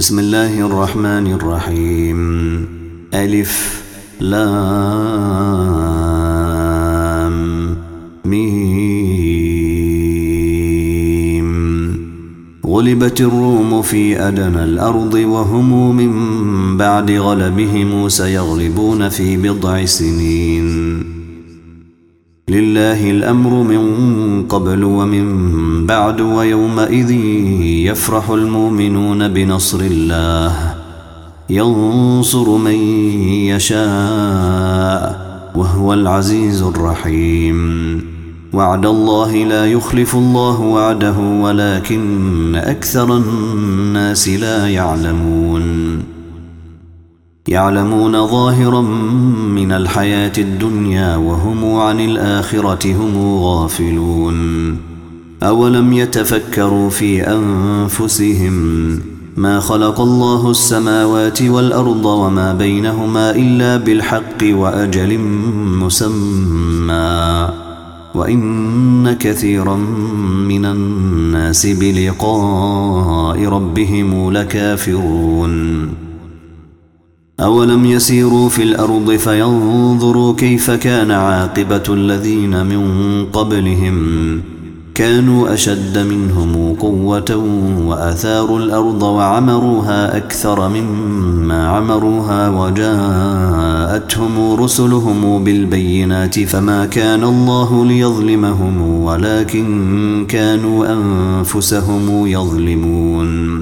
بسم الله الرحمن الرحيم. ألف لام ميم. غلبت الروم في أدنى الأرض وهم من بعد غلبهم سيغلبون في بضع سنين. لله الأمر من قبل ومن بعد ويومئذ يفرح المؤمنون بنصر الله ينصر من يشاء وهو العزيز الرحيم. وعد الله لا يخلف الله وعده ولكن أكثر الناس لا يعلمون ظاهرا من الحياة الدنيا وهم عن الآخرة هم غافلون. أولم يتفكروا في أنفسهم ما خلق الله السماوات والأرض وما بينهما إلا بالحق وأجل مسمى وإن كثيرا من الناس بلقاء ربهم لكافرون. أولم يسيروا في الأرض فينظروا كيف كان عاقبة الذين من قبلهم كانوا أشد منهم قوة وأثاروا الأرض وعمروها أكثر مما عمروها وجاءتهم رسلهم بالبينات فما كان الله ليظلمهم ولكن كانوا أنفسهم يظلمون.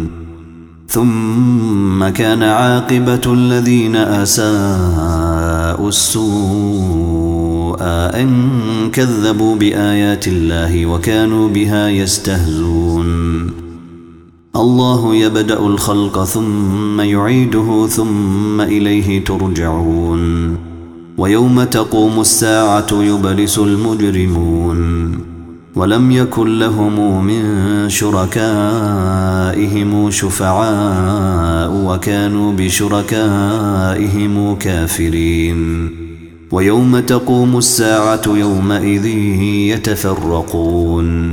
ثم كان عاقبة الذين أساءوا السوء أن كذبوا بآيات الله وكانوا بها يستهزون. الله يبدأ الخلق ثم يعيده ثم إليه ترجعون. ويوم تقوم الساعة يبلس المجرمون ولم يكن لهم من شركائهم شفعاء وكانوا بشركائهم كافرين. ويوم تقوم الساعة يومئذ يتفرقون.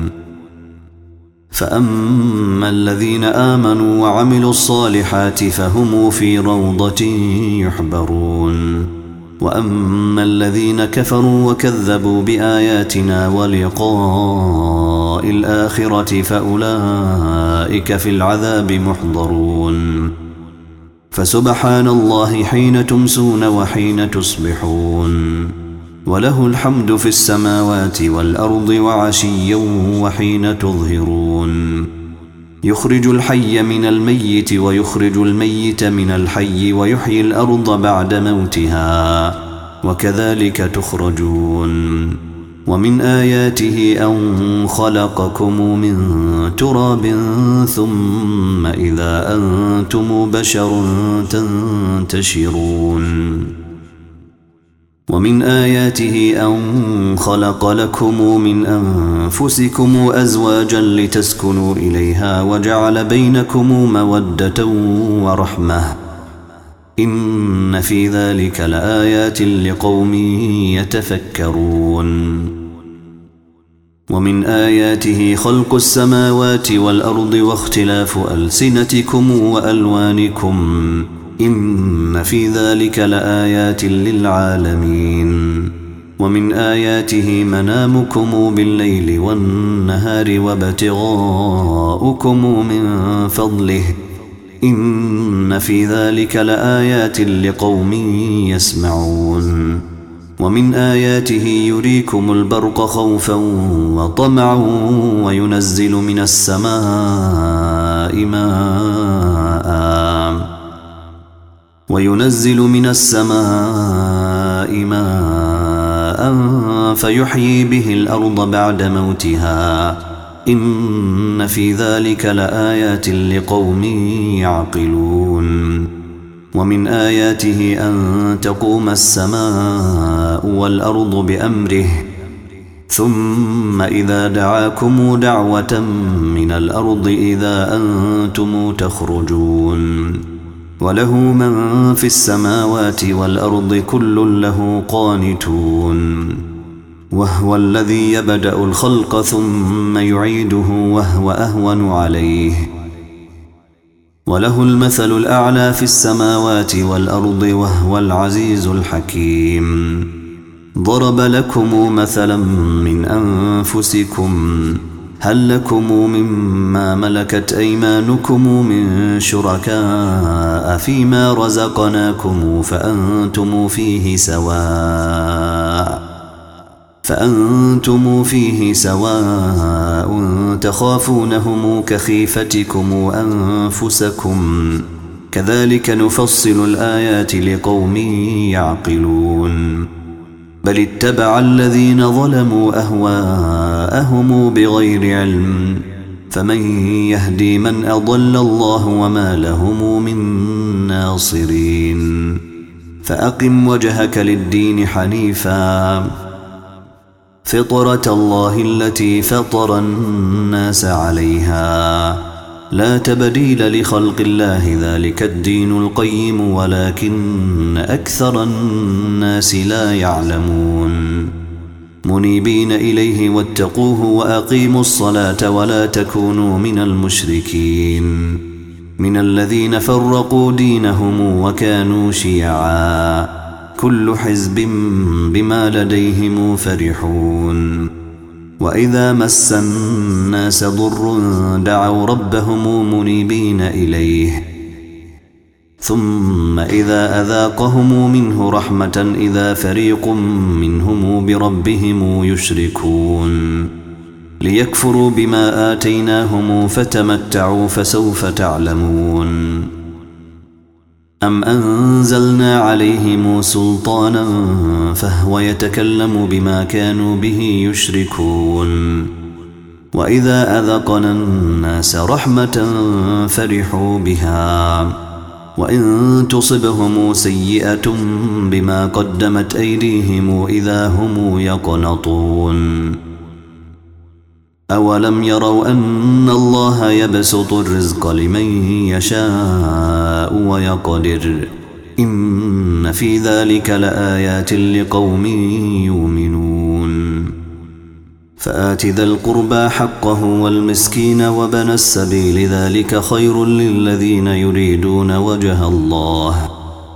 فأما الذين آمنوا وعملوا الصالحات فهم في روضة يحبرون. وأما الذين كفروا وكذبوا بآياتنا ولقاء الآخرة فأولئك في العذاب محضرون. فسبحان الله حين تمسون وحين تصبحون وله الحمد في السماوات والأرض وعشيا وحين تظهرون. يخرج الحي من الميت ويخرج الميت من الحي ويحيي الأرض بعد موتها وكذلك تخرجون. ومن آياته أن خلقكم من تراب ثم إذا أنتم بشر تنتشرون. ومن آياته أن خلق لكم من أنفسكم أزواجا لتسكنوا إليها وجعل بينكم مودة ورحمة إن في ذلك لآيات لقوم يتفكرون. ومن آياته خلق السماوات والأرض واختلاف ألسنتكم وألوانكم إن في ذلك لآيات للعالمين. ومن آياته منامكم بالليل والنهار وابتغاؤكم من فضله إن في ذلك لآيات لقوم يسمعون. ومن آياته يريكم البرق خوفا وطمعا وينزل من السماء ماء فيحيي به الأرض بعد موتها إن في ذلك لآيات لقوم يعقلون. ومن آياته أن تقوم السماء والأرض بأمره ثم إذا دعاكم دعوة من الأرض إذا أنتم تخرجون. وله من في السماوات والأرض كل له قانتون. وهو الذي يبدأ الخلق ثم يعيده وهو أهون عليه وله المثل الأعلى في السماوات والأرض وهو العزيز الحكيم. ضرب لكم مثلا من أنفسكم هل لكم مما ملكت أيمانكم من شركاء فيما رزقناكم فأنتم فيه سواء تخافونهم كخيفتكم أنفسكم كذلك نفصل الآيات لقوم يعقلون. بل اتبع الذين ظلموا أهواءهم بغير علم فمن يهدي من أضل الله وما لهم من ناصرين. فأقم وجهك للدين حنيفا فطرة الله التي فطر الناس عليها لا تبديل لخلق الله ذلك الدين القيم ولكن أكثر الناس لا يعلمون. منيبين إليه واتقوه وأقيموا الصلاة ولا تكونوا من المشركين من الذين فرقوا دينهم وكانوا شيعا كل حزب بما لديهم فرحون. وإذا مس الناس ضر دعوا ربهم منيبين إليه ثم إذا أذاقهم منه رحمة إذا فريق منهم بربهم يشركون. ليكفروا بما آتيناهم فتمتعوا فسوف تعلمون. أم أنزلنا عليهم سلطانا فهو يتكلم بما كانوا به يشركون. وإذا أذقنا الناس رحمة فرحوا بها وإن تصبهم سيئة بما قدمت أيديهم إذا هم يقنطون. أولم يروا أن الله يبسط الرزق لمن يشاء ويقدر إن في ذلك لآيات لقوم يؤمنون. فآت ذا القربى حقه والمسكين وابن السبيل ذلك خير للذين يريدون وجه الله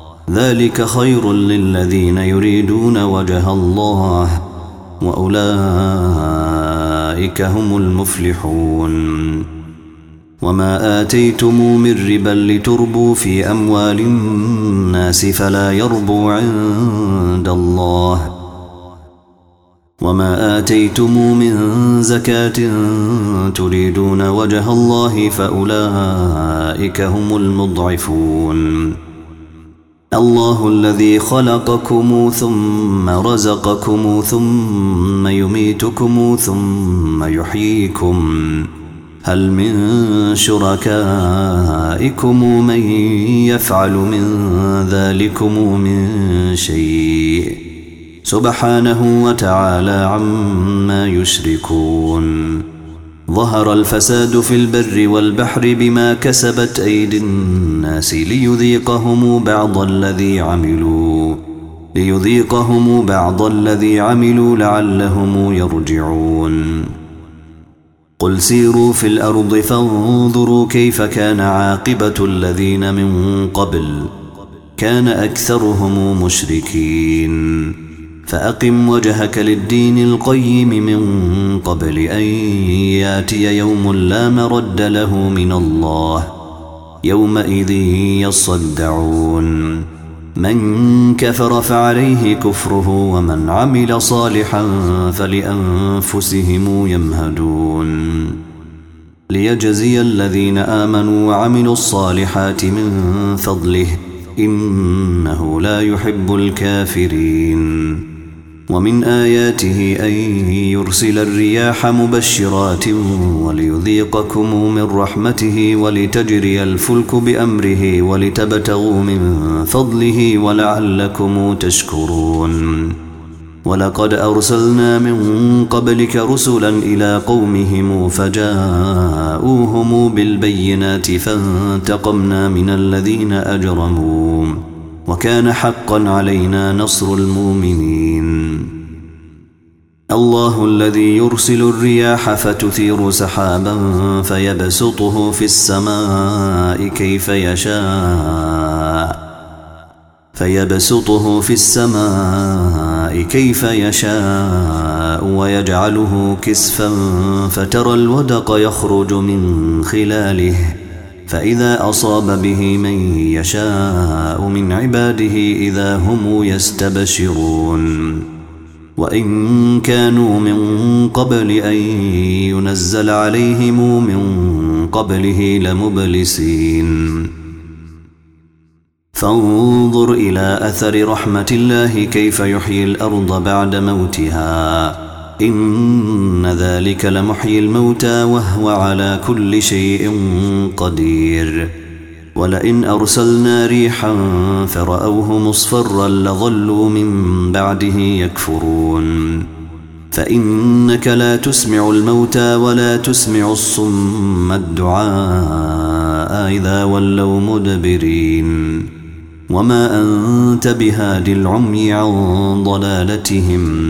وأولئك هم المفلحون. وما آتيتم من ربا لتربوا في أموال الناس فلا يربو عند الله وما آتيتم من زكاة تريدون وجه الله فأولئك هم المضعفون. الله الذي خلقكم ثم رزقكم ثم يميتكم ثم يحييكم هل من شركائكم من يفعل من ذلكم من شيء سبحانه وتعالى عما يشركون. ظهر الفساد في البر والبحر بما كسبت أيدي الناس ليذيقهم بعض الذي عملوا لعلهم يرجعون. قل سيروا في الأرض فانظروا كيف كان عاقبة الذين من قبل كان أكثرهم مشركين. فأقم وجهك للدين القيم من قبل أن ياتي يوم لا مرد له من الله يومئذ يصدعون. من كفر فعليه كفره ومن عمل صالحا فلأنفسهم يمهدون. ليجزي الذين آمنوا وعملوا الصالحات من فضله إنه لا يحب الكافرين. ومن آياته أن يرسل الرياح مبشرات وليذيقكم من رحمته ولتجري الفلك بأمره ولتبتغوا من فضله ولعلكم تشكرون. ولقد أرسلنا من قبلك رسلا إلى قومهم فجاءوهم بالبينات فانتقمنا من الذين أجرموا وكان حقا علينا نصر المؤمنين. الله الذي يرسل الرياح فتثير سحابا فيبسطه في السماء كيف يشاء ويجعله كسفا فترى الودق يخرج من خلاله فإذا أصاب به من يشاء من عباده إذا هم يستبشرون وإن كانوا من قبل أن ينزل عليهم من قبله لمبلسين فانظر إلى أثر رحمة الله كيف يحيي الأرض بعد موتها إن ذلك لمحيي الموتى وهو على كل شيء قدير ولئن أرسلنا ريحا فرأوه مصفرا لظلوا من بعده يكفرون فإنك لا تسمع الموتى ولا تسمع الصم الدعاء إذا ولوا مدبرين وما أنت بهاد العمي عن ضلالتهم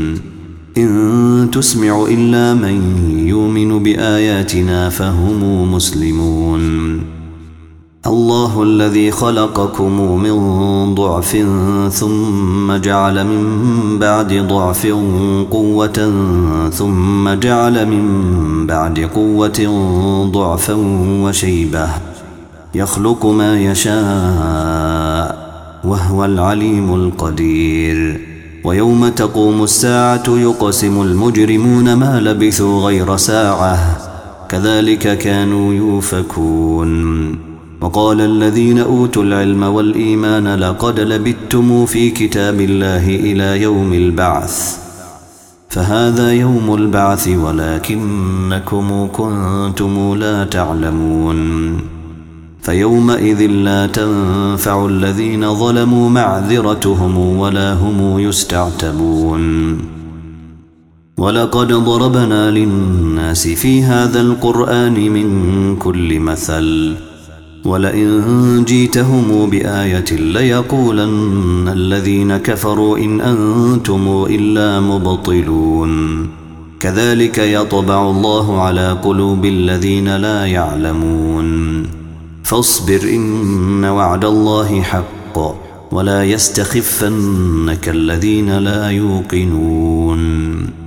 إن تسمع إلا من يؤمن بآياتنا فهم مسلمون الله الذي خلقكم من ضعف ثم جعل من بعد ضعف قوة ثم جعل من بعد قوة ضعفا وشيبة يخلق ما يشاء وهو العليم القدير ويوم تقوم الساعة يقسم المجرمون ما لبثوا غير ساعة كذلك كانوا يؤفكون وقال الذين أوتوا العلم والإيمان لقد لبثتم في كتاب الله إلى يوم البعث فهذا يوم البعث ولكنكم كنتم لا تعلمون فيومئذ لا تنفع الذين ظلموا معذرتهم ولا هم يستعتبون ولقد ضربنا للناس في هذا القرآن من كل مثل ولئن جيتهم بآية ليقولن الذين كفروا إن أنتم إلا مبطلون كذلك يطبع الله على قلوب الذين لا يعلمون فاصبر إن وعد الله حق ولا يستخفنك الذين لا يوقنون